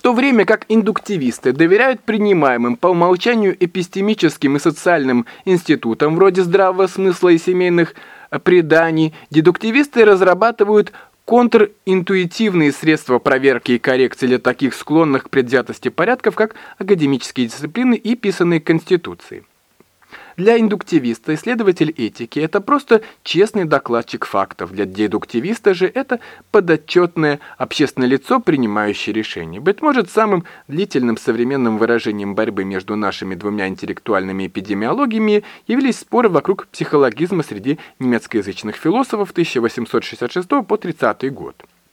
то время как индуктивисты доверяют принимаемым по умолчанию эпистемическим и социальным институтам вроде здравого смысла и семейных преданий, дедуктивисты разрабатывают контринтуитивные средства проверки и коррекции для таких склонных к предвзятости порядков, как академические дисциплины и писанные конституции. Для индуктивиста исследователь этики – это просто честный докладчик фактов. Для дедуктивиста же это подотчетное общественное лицо, принимающее решения. Быть может, самым длительным современным выражением борьбы между нашими двумя интеллектуальными эпидемиологиями явились споры вокруг психологизма среди немецкоязычных философов 1866 по 30 год.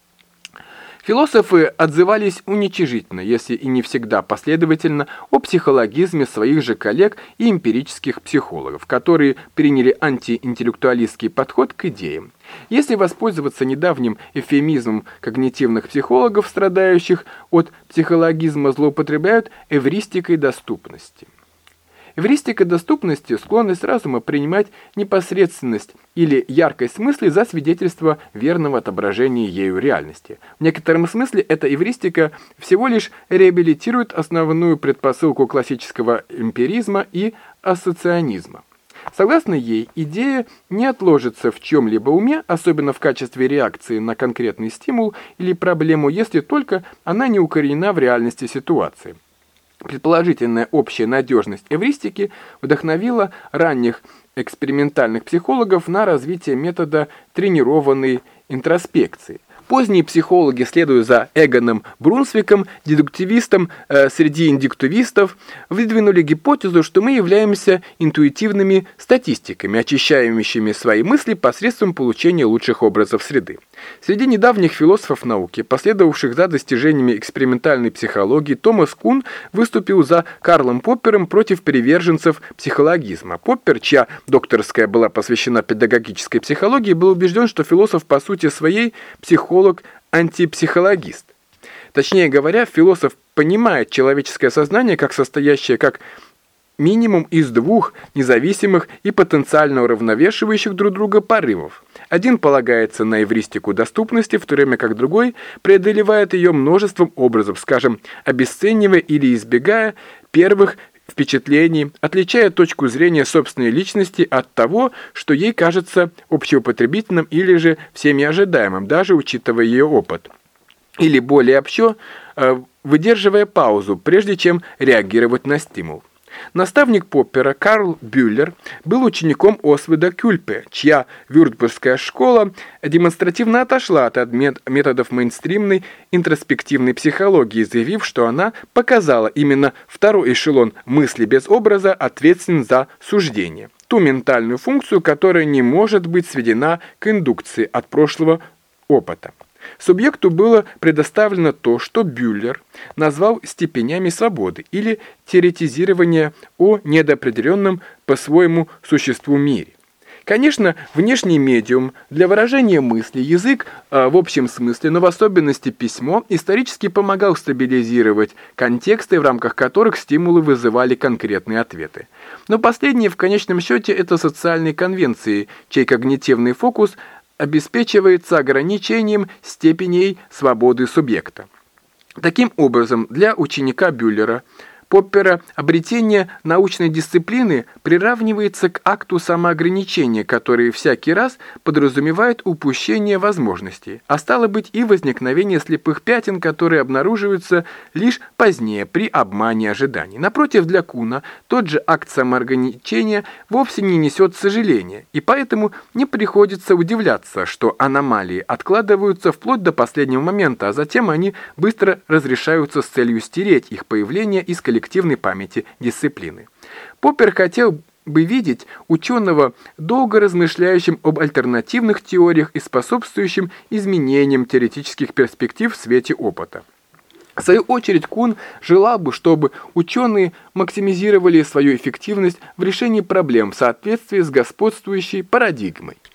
Философы отзывались уничижительно, если и не всегда последовательно, о психологизме своих же коллег и эмпирических психологов, которые приняли антиинтеллектуалистский подход к идеям. Если воспользоваться недавним эвфемизмом когнитивных психологов, страдающих от психологизма, злоупотребляют эвристикой доступности. Эвристика доступности – склонность разума принимать непосредственность или яркость мысли за свидетельство верного отображения ею реальности. В некотором смысле эта эвристика всего лишь реабилитирует основную предпосылку классического эмпиризма и ассоционизма. Согласно ей, идея не отложится в чем-либо уме, особенно в качестве реакции на конкретный стимул или проблему, если только она не укоренена в реальности ситуации. Предположительная общая надежность эвристики вдохновила ранних экспериментальных психологов на развитие метода тренированной интроспекции. Поздние психологи, следуя за Эгоном Брунсвиком, дедуктивистом среди индуктивистов, выдвинули гипотезу, что мы являемся интуитивными статистиками, очищающими свои мысли посредством получения лучших образов среды. Среди недавних философов науки, последовавших за достижениями экспериментальной психологии, Томас Кун выступил за Карлом Поппером против приверженцев психологизма. Поппер, чья докторская была посвящена педагогической психологии, был убежден, что философ по сути своей психолог-антипсихологист. Точнее говоря, философ понимает человеческое сознание как состоящее как минимум из двух независимых и потенциально уравновешивающих друг друга порывов. Один полагается на эвристику доступности, в то время как другой преодолевает ее множеством образов, скажем, обесценивая или избегая первых впечатлений, отличая точку зрения собственной личности от того, что ей кажется общеупотребительным или же всеми ожидаемым, даже учитывая ее опыт. Или более общо, выдерживая паузу, прежде чем реагировать на стимул. Наставник Поппера Карл Бюллер был учеником Освальда Кюльпе, чья вюрцбургская школа демонстративно отошла от методов мейнстримной интроспективной психологии, заявив, что она показала именно второй эшелон мысли без образа, ответственен за суждение, ту ментальную функцию, которая не может быть сведена к индукции от прошлого опыта. Субъекту было предоставлено то, что Бюллер назвал степенями свободы или теоретизирования о недоопределенном по своему существу мире. Конечно, внешний медиум для выражения мысли, язык в общем смысле, но в особенности письмо, исторически помогал стабилизировать контексты, в рамках которых стимулы вызывали конкретные ответы. Но последние в конечном счете это социальные конвенции, чей когнитивный фокус обеспечивается ограничением степеней свободы субъекта. Таким образом, для ученика Бюллера, Поппера, обретение научной дисциплины приравнивается к акту самоограничения, который всякий раз подразумевает упущение возможностей, а стало быть и возникновение слепых пятен, которые обнаруживаются лишь позднее при обмане ожиданий. Напротив, для Куна тот же акт самоограничения вовсе не несет сожаления, и поэтому не приходится удивляться, что аномалии откладываются вплоть до последнего момента, а затем они быстро разрешаются с целью стереть их появление из коллективной памяти дисциплины. Поппер хотел бы видеть ученого, долго размышляющим об альтернативных теориях и способствующим изменениям теоретических перспектив в свете опыта. В свою очередь, Кун желал бы, чтобы ученые максимизировали свою эффективность в решении проблем в соответствии с господствующей парадигмой.